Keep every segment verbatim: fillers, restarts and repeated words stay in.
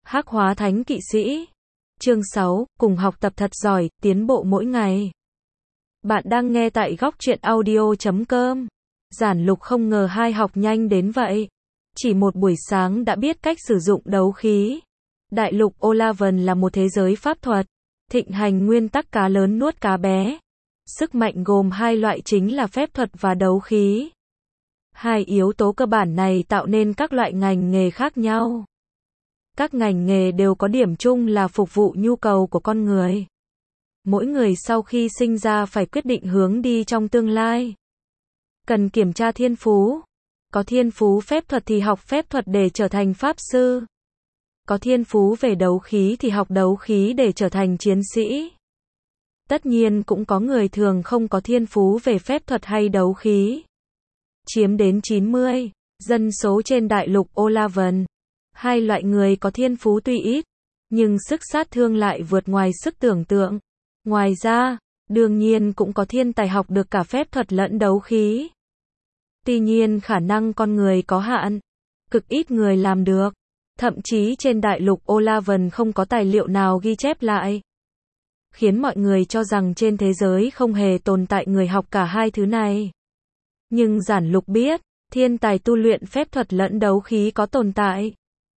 Hắc hóa thánh kỵ sĩ. Chương sáu, cùng học tập thật giỏi, tiến bộ mỗi ngày. Bạn đang nghe tại góc truyện audio chấm com. Giản Lục không ngờ hai học nhanh đến vậy. Chỉ một buổi sáng đã biết cách sử dụng đấu khí. Đại lục Olavan là một thế giới pháp thuật, thịnh hành nguyên tắc cá lớn nuốt cá bé. Sức mạnh gồm hai loại chính là phép thuật và đấu khí. Hai yếu tố cơ bản này tạo nên các loại ngành nghề khác nhau. Các ngành nghề đều có điểm chung là phục vụ nhu cầu của con người. Mỗi người sau khi sinh ra phải quyết định hướng đi trong tương lai. Cần kiểm tra thiên phú. Có thiên phú phép thuật thì học phép thuật để trở thành pháp sư. Có thiên phú về đấu khí thì học đấu khí để trở thành chiến sĩ. Tất nhiên cũng có người thường không có thiên phú về phép thuật hay đấu khí. Chiếm đến chín mươi dân số trên đại lục Olavan. Hai loại người có thiên phú tuy ít, nhưng sức sát thương lại vượt ngoài sức tưởng tượng. Ngoài ra, đương nhiên cũng có thiên tài học được cả phép thuật lẫn đấu khí. Tuy nhiên khả năng con người có hạn, cực ít người làm được. Thậm chí trên đại lục Olavan không có tài liệu nào ghi chép lại. Khiến mọi người cho rằng trên thế giới không hề tồn tại người học cả hai thứ này. Nhưng Giản Lục biết, thiên tài tu luyện phép thuật lẫn đấu khí có tồn tại.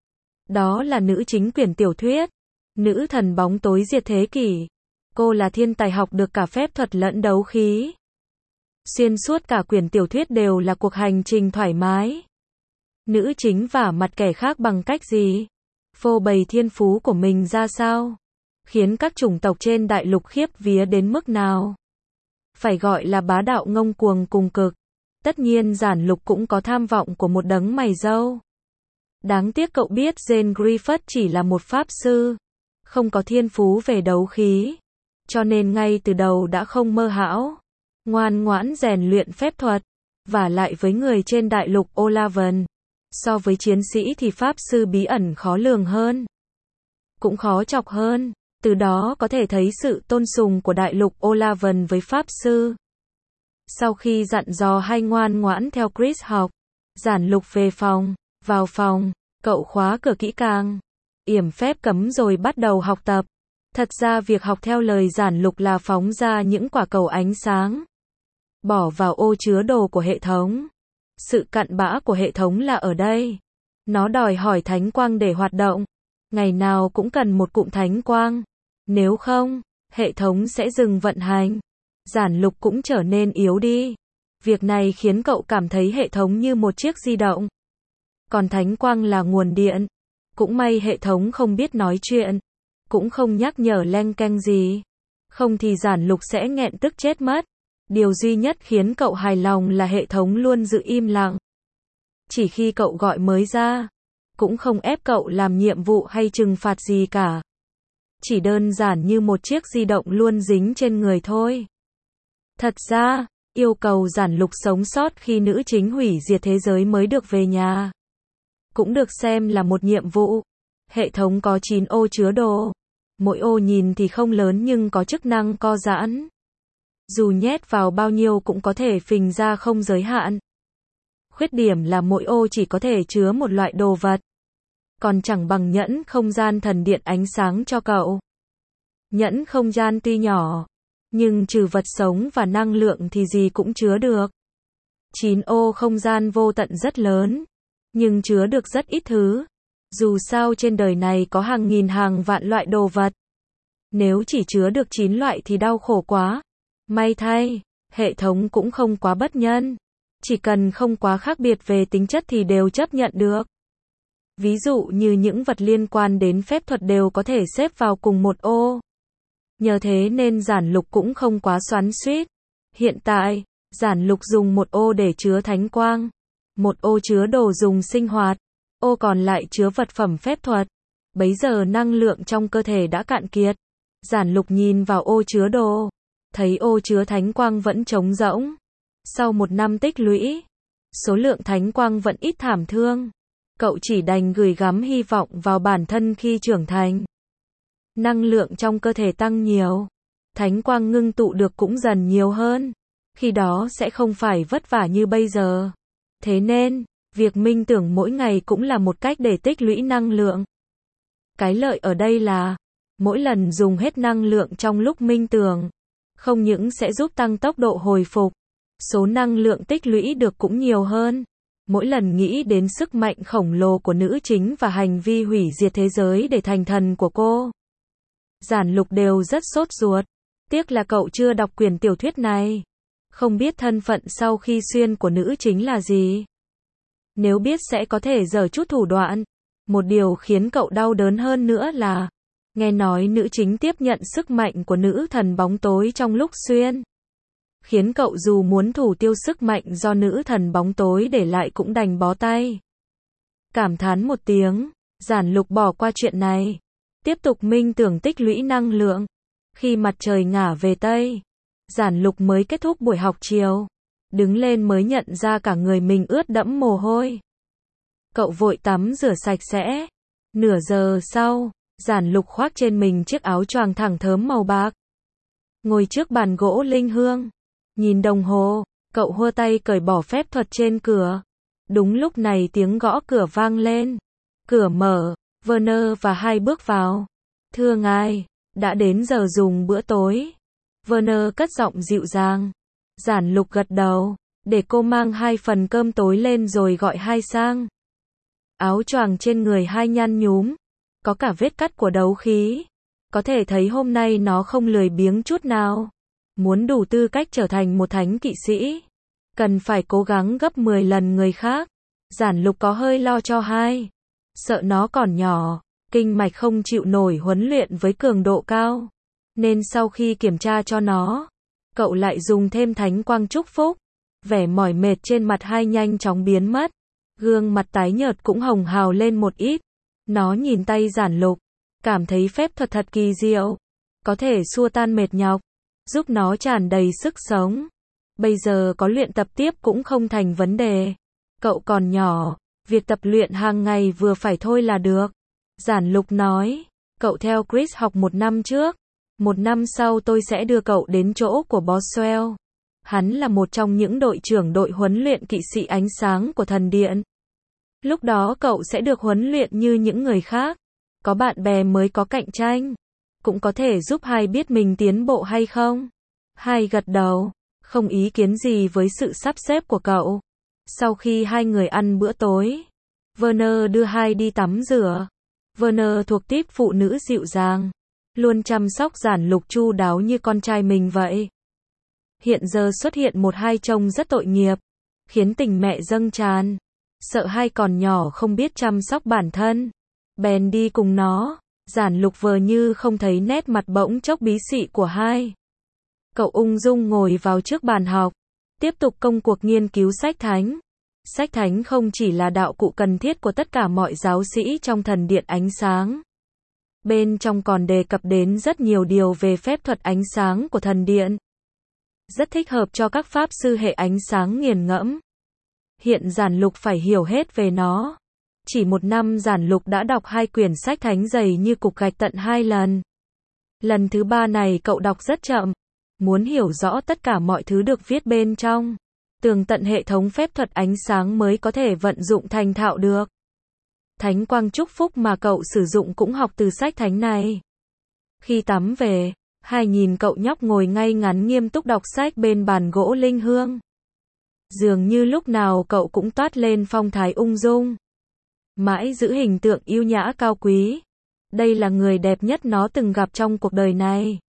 Đó là nữ chính quyển tiểu thuyết, nữ thần bóng tối diệt thế kỷ. Cô là thiên tài học được cả phép thuật lẫn đấu khí. Xuyên suốt cả quyển tiểu thuyết đều là cuộc hành trình thoải mái. Nữ chính vả mặt kẻ khác bằng cách gì? Phô bày thiên phú của mình ra sao? Khiến các chủng tộc trên đại lục khiếp vía đến mức nào? Phải gọi là bá đạo ngông cuồng cùng cực. Tất nhiên Giản Lục cũng có tham vọng của một đấng mày râu. Đáng tiếc cậu biết Jane Griffith chỉ là một pháp sư, không có thiên phú về đấu khí, cho nên ngay từ đầu đã không mơ hão, ngoan ngoãn rèn luyện phép thuật, và lại với người trên đại lục Olavan, so với chiến sĩ thì pháp sư bí ẩn khó lường hơn, cũng khó chọc hơn, từ đó có thể thấy sự tôn sùng của đại lục Olavan với pháp sư. Sau khi dặn dò hay ngoan ngoãn theo Chris học, Giản Lục về phòng. Vào phòng, cậu khóa cửa kỹ càng, yểm phép cấm rồi bắt đầu học tập. Thật ra việc học theo lời Giản Lục là phóng ra những quả cầu ánh sáng, bỏ vào ô chứa đồ của hệ thống. Sự cặn bã của hệ thống là ở đây. Nó đòi hỏi thánh quang để hoạt động. Ngày nào cũng cần một cụm thánh quang. Nếu không, hệ thống sẽ dừng vận hành. Giản Lục cũng trở nên yếu đi. Việc này khiến cậu cảm thấy hệ thống như một chiếc di động. Còn thánh quang là nguồn điện. Cũng may hệ thống không biết nói chuyện. Cũng không nhắc nhở leng keng gì. Không thì Giản Lục sẽ nghẹn tức chết mất. Điều duy nhất khiến cậu hài lòng là hệ thống luôn giữ im lặng. Chỉ khi cậu gọi mới ra. Cũng không ép cậu làm nhiệm vụ hay trừng phạt gì cả. Chỉ đơn giản như một chiếc di động luôn dính trên người thôi. Thật ra, yêu cầu Giản Lục sống sót khi nữ chính hủy diệt thế giới mới được về nhà. Cũng được xem là một nhiệm vụ. Hệ thống có chín ô chứa đồ. Mỗi ô nhìn thì không lớn nhưng có chức năng co giãn. Dù nhét vào bao nhiêu cũng có thể phình ra không giới hạn. Khuyết điểm là mỗi ô chỉ có thể chứa một loại đồ vật. Còn chẳng bằng nhẫn không gian thần điện ánh sáng cho cậu. Nhẫn không gian tuy nhỏ, nhưng trừ vật sống và năng lượng thì gì cũng chứa được. Chín ô không gian vô tận rất lớn, nhưng chứa được rất ít thứ. Dù sao trên đời này có hàng nghìn hàng vạn loại đồ vật. Nếu chỉ chứa được chín loại thì đau khổ quá. May thay, hệ thống cũng không quá bất nhân. Chỉ cần không quá khác biệt về tính chất thì đều chấp nhận được. Ví dụ như những vật liên quan đến phép thuật đều có thể xếp vào cùng một ô. Nhờ thế nên Giản Lục cũng không quá xoắn xuýt. Hiện tại, Giản Lục dùng một ô để chứa thánh quang. Một ô chứa đồ dùng sinh hoạt. Ô còn lại chứa vật phẩm phép thuật. Bấy giờ năng lượng trong cơ thể đã cạn kiệt. Giản Lục nhìn vào ô chứa đồ. Thấy ô chứa thánh quang vẫn trống rỗng. Sau một năm tích lũy, số lượng thánh quang vẫn ít thảm thương. Cậu chỉ đành gửi gắm hy vọng vào bản thân khi trưởng thành. Năng lượng trong cơ thể tăng nhiều. Thánh quang ngưng tụ được cũng dần nhiều hơn. Khi đó sẽ không phải vất vả như bây giờ. Thế nên, việc minh tưởng mỗi ngày cũng là một cách để tích lũy năng lượng. Cái lợi ở đây là, mỗi lần dùng hết năng lượng trong lúc minh tưởng, không những sẽ giúp tăng tốc độ hồi phục, số năng lượng tích lũy được cũng nhiều hơn. Mỗi lần nghĩ đến sức mạnh khổng lồ của nữ chính và hành vi hủy diệt thế giới để thành thần của cô, Giản Lục đều rất sốt ruột. Tiếc là cậu chưa đọc quyển tiểu thuyết này, không biết thân phận sau khi xuyên của nữ chính là gì. Nếu biết sẽ có thể giở chút thủ đoạn. Một điều khiến cậu đau đớn hơn nữa là, nghe nói nữ chính tiếp nhận sức mạnh của nữ thần bóng tối trong lúc xuyên. Khiến cậu dù muốn thủ tiêu sức mạnh do nữ thần bóng tối để lại cũng đành bó tay. Cảm thán một tiếng, Giản Lục bỏ qua chuyện này. Tiếp tục minh tưởng tích lũy năng lượng. Khi mặt trời ngả về Tây, Giản Lục mới kết thúc buổi học chiều. Đứng lên mới nhận ra cả người mình ướt đẫm mồ hôi. Cậu vội tắm rửa sạch sẽ. Nửa giờ sau, Giản Lục khoác trên mình chiếc áo choàng thẳng thớm màu bạc. Ngồi trước bàn gỗ linh hương. Nhìn đồng hồ, cậu hua tay cởi bỏ phép thuật trên cửa. Đúng lúc này tiếng gõ cửa vang lên. Cửa mở, Werner và hai bước vào. Thưa ngài, đã đến giờ dùng bữa tối. Werner cất giọng dịu dàng. Giản Lục gật đầu, để cô mang hai phần cơm tối lên rồi gọi hai sang. Áo choàng trên người hai nhăn nhúm, có cả vết cắt của đấu khí. Có thể thấy hôm nay nó không lười biếng chút nào. Muốn đủ tư cách trở thành một thánh kỵ sĩ, cần phải cố gắng gấp mười lần người khác. Giản Lục có hơi lo cho hai. Sợ nó còn nhỏ, kinh mạch không chịu nổi huấn luyện với cường độ cao. Nên sau khi kiểm tra cho nó, cậu lại dùng thêm thánh quang chúc phúc. Vẻ mỏi mệt trên mặt hai nhanh chóng biến mất. Gương mặt tái nhợt cũng hồng hào lên một ít. Nó nhìn tay Giản Lục, cảm thấy phép thuật thật kỳ diệu. Có thể xua tan mệt nhọc, giúp nó tràn đầy sức sống. Bây giờ có luyện tập tiếp cũng không thành vấn đề. Cậu còn nhỏ, việc tập luyện hàng ngày vừa phải thôi là được. Giản Lục nói, cậu theo Chris học một năm trước. Một năm sau tôi sẽ đưa cậu đến chỗ của Boswell. Hắn là một trong những đội trưởng đội huấn luyện kỵ sĩ ánh sáng của thần điện. Lúc đó cậu sẽ được huấn luyện như những người khác. Có bạn bè mới có cạnh tranh. Cũng có thể giúp hai biết mình tiến bộ hay không. Hai gật đầu, không ý kiến gì với sự sắp xếp của cậu. Sau khi hai người ăn bữa tối, Werner đưa hai đi tắm rửa. Werner thuộc típ phụ nữ dịu dàng, luôn chăm sóc Giản Lục chu đáo như con trai mình vậy. Hiện giờ xuất hiện một hai trông rất tội nghiệp, khiến tình mẹ dâng tràn. Sợ hai còn nhỏ không biết chăm sóc bản thân, bèn đi cùng nó. Giản Lục vờ như không thấy nét mặt bỗng chốc bí xị của hai. Cậu ung dung ngồi vào trước bàn học, tiếp tục công cuộc nghiên cứu sách thánh. Sách thánh không chỉ là đạo cụ cần thiết của tất cả mọi giáo sĩ trong thần điện ánh sáng. Bên trong còn đề cập đến rất nhiều điều về phép thuật ánh sáng của thần điện. Rất thích hợp cho các pháp sư hệ ánh sáng nghiền ngẫm. Hiện Giản Lục phải hiểu hết về nó. Chỉ một năm Giản Lục đã đọc hai quyển sách thánh dày như cục gạch tận hai lần. Lần thứ ba này cậu đọc rất chậm. Muốn hiểu rõ tất cả mọi thứ được viết bên trong. Tường tận hệ thống phép thuật ánh sáng mới có thể vận dụng thành thạo được. Thánh quang chúc phúc mà cậu sử dụng cũng học từ sách thánh này. Khi tắm về, hai nhìn cậu nhóc ngồi ngay ngắn nghiêm túc đọc sách bên bàn gỗ linh hương. Dường như lúc nào cậu cũng toát lên phong thái ung dung. Mãi giữ hình tượng yêu nhã cao quý. Đây là người đẹp nhất nó từng gặp trong cuộc đời này.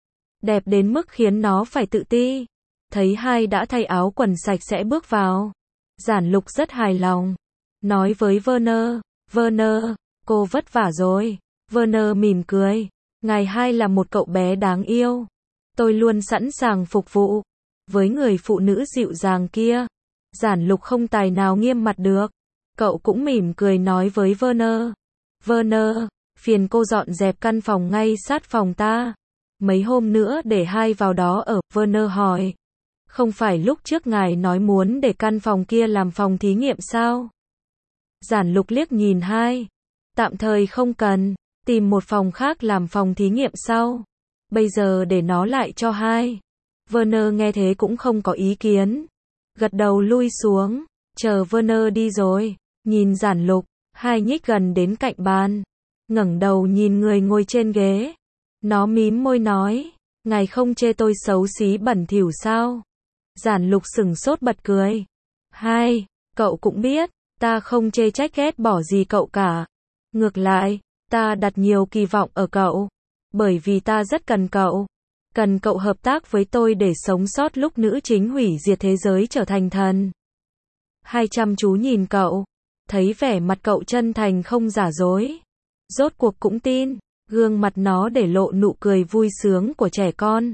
Đẹp đến mức khiến nó phải tự ti. Thấy hai đã thay áo quần sạch sẽ bước vào. Giản Lục rất hài lòng. Nói với Werner, Werner, cô vất vả rồi. Werner mỉm cười. Ngài hai là một cậu bé đáng yêu. Tôi luôn sẵn sàng phục vụ. Với người phụ nữ dịu dàng kia, Giản Lục không tài nào nghiêm mặt được. Cậu cũng mỉm cười nói với Werner. Werner, phiền cô dọn dẹp căn phòng ngay sát phòng ta. Mấy hôm nữa để hai vào đó ở. Werner hỏi. Không phải lúc trước ngài nói muốn để căn phòng kia làm phòng thí nghiệm sao? Giản Lục liếc nhìn hai. Tạm thời không cần. Tìm một phòng khác làm phòng thí nghiệm sau. Bây giờ để nó lại cho hai. Werner nghe thế cũng không có ý kiến. Gật đầu lui xuống. Chờ Werner đi rồi. Nhìn Giản Lục. Hai nhích gần đến cạnh bàn. ngẩng đầu nhìn người ngồi trên ghế. Nó mím môi nói, ngài không chê tôi xấu xí bẩn thỉu sao? Giản Lục sửng sốt bật cười. Hai, cậu cũng biết, ta không chê trách ghét bỏ gì cậu cả. Ngược lại, ta đặt nhiều kỳ vọng ở cậu. Bởi vì ta rất cần cậu. Cần cậu hợp tác với tôi để sống sót lúc nữ chính hủy diệt thế giới trở thành thần. Hai chăm chú nhìn cậu. Thấy vẻ mặt cậu chân thành không giả dối. Rốt cuộc cũng tin. Gương mặt nó để lộ nụ cười vui sướng của trẻ con.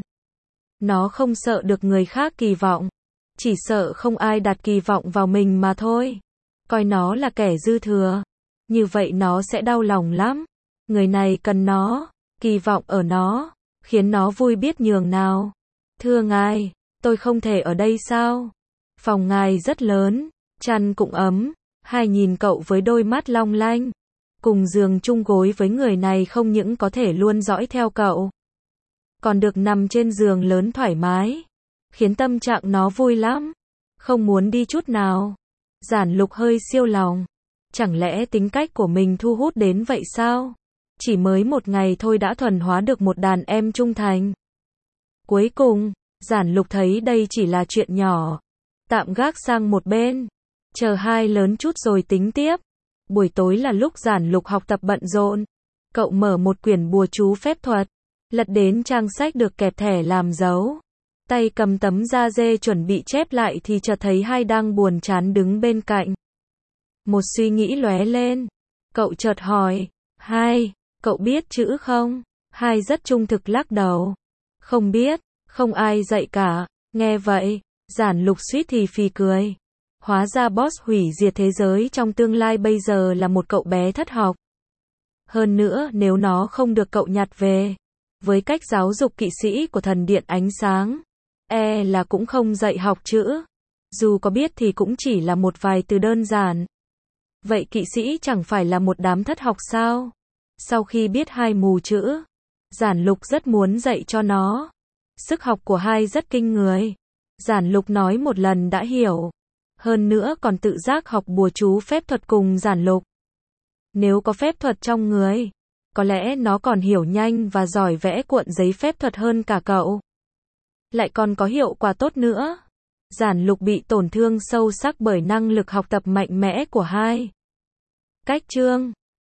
Nó không sợ được người khác kỳ vọng. Chỉ sợ không ai đặt kỳ vọng vào mình mà thôi. Coi nó là kẻ dư thừa. Như vậy nó sẽ đau lòng lắm. Người này cần nó. Kỳ vọng ở nó. Khiến nó vui biết nhường nào. Thưa ngài, tôi không thể ở đây sao? Phòng ngài rất lớn. Chăn cũng ấm. Hai nhìn cậu với đôi mắt long lanh. Cùng giường chung gối với người này không những có thể luôn dõi theo cậu. Còn được nằm trên giường lớn thoải mái. Khiến tâm trạng nó vui lắm. Không muốn đi chút nào. Giản Lục hơi siêu lòng. Chẳng lẽ tính cách của mình thu hút đến vậy sao? Chỉ mới một ngày thôi đã thuần hóa được một đàn em trung thành. Cuối cùng, Giản Lục thấy đây chỉ là chuyện nhỏ. Tạm gác sang một bên. Chờ hai lớn chút rồi tính tiếp. Buổi tối là lúc Giản Lục học tập bận rộn. Cậu mở một quyển bùa chú phép thuật. Lật đến trang sách được kẹp thẻ làm dấu. Tay cầm tấm da dê chuẩn bị chép lại thì chợt thấy Hai đang buồn chán đứng bên cạnh. Một suy nghĩ lóe lên. Cậu chợt hỏi, Hai, cậu biết chữ không? Hai rất trung thực lắc đầu. Không biết, không ai dạy cả. Nghe vậy, Giản Lục suýt thì phì cười. Hóa ra boss hủy diệt thế giới trong tương lai bây giờ là một cậu bé thất học. Hơn nữa nếu nó không được cậu nhặt về, với cách giáo dục kỵ sĩ của thần điện ánh sáng, e là cũng không dạy học chữ. Dù có biết thì cũng chỉ là một vài từ đơn giản. Vậy kỵ sĩ chẳng phải là một đám thất học sao? Sau khi biết Hai mù chữ, Giản Lục rất muốn dạy cho nó. Sức học của Hai rất kinh người. Giản Lục nói một lần đã hiểu. Hơn nữa còn tự giác học bùa chú phép thuật cùng Giản Lục. Nếu có phép thuật trong người, có lẽ nó còn hiểu nhanh và giỏi vẽ cuộn giấy phép thuật hơn cả cậu. Lại còn có hiệu quả tốt nữa. Giản Lục bị tổn thương sâu sắc bởi năng lực học tập mạnh mẽ của Hai. Cách chương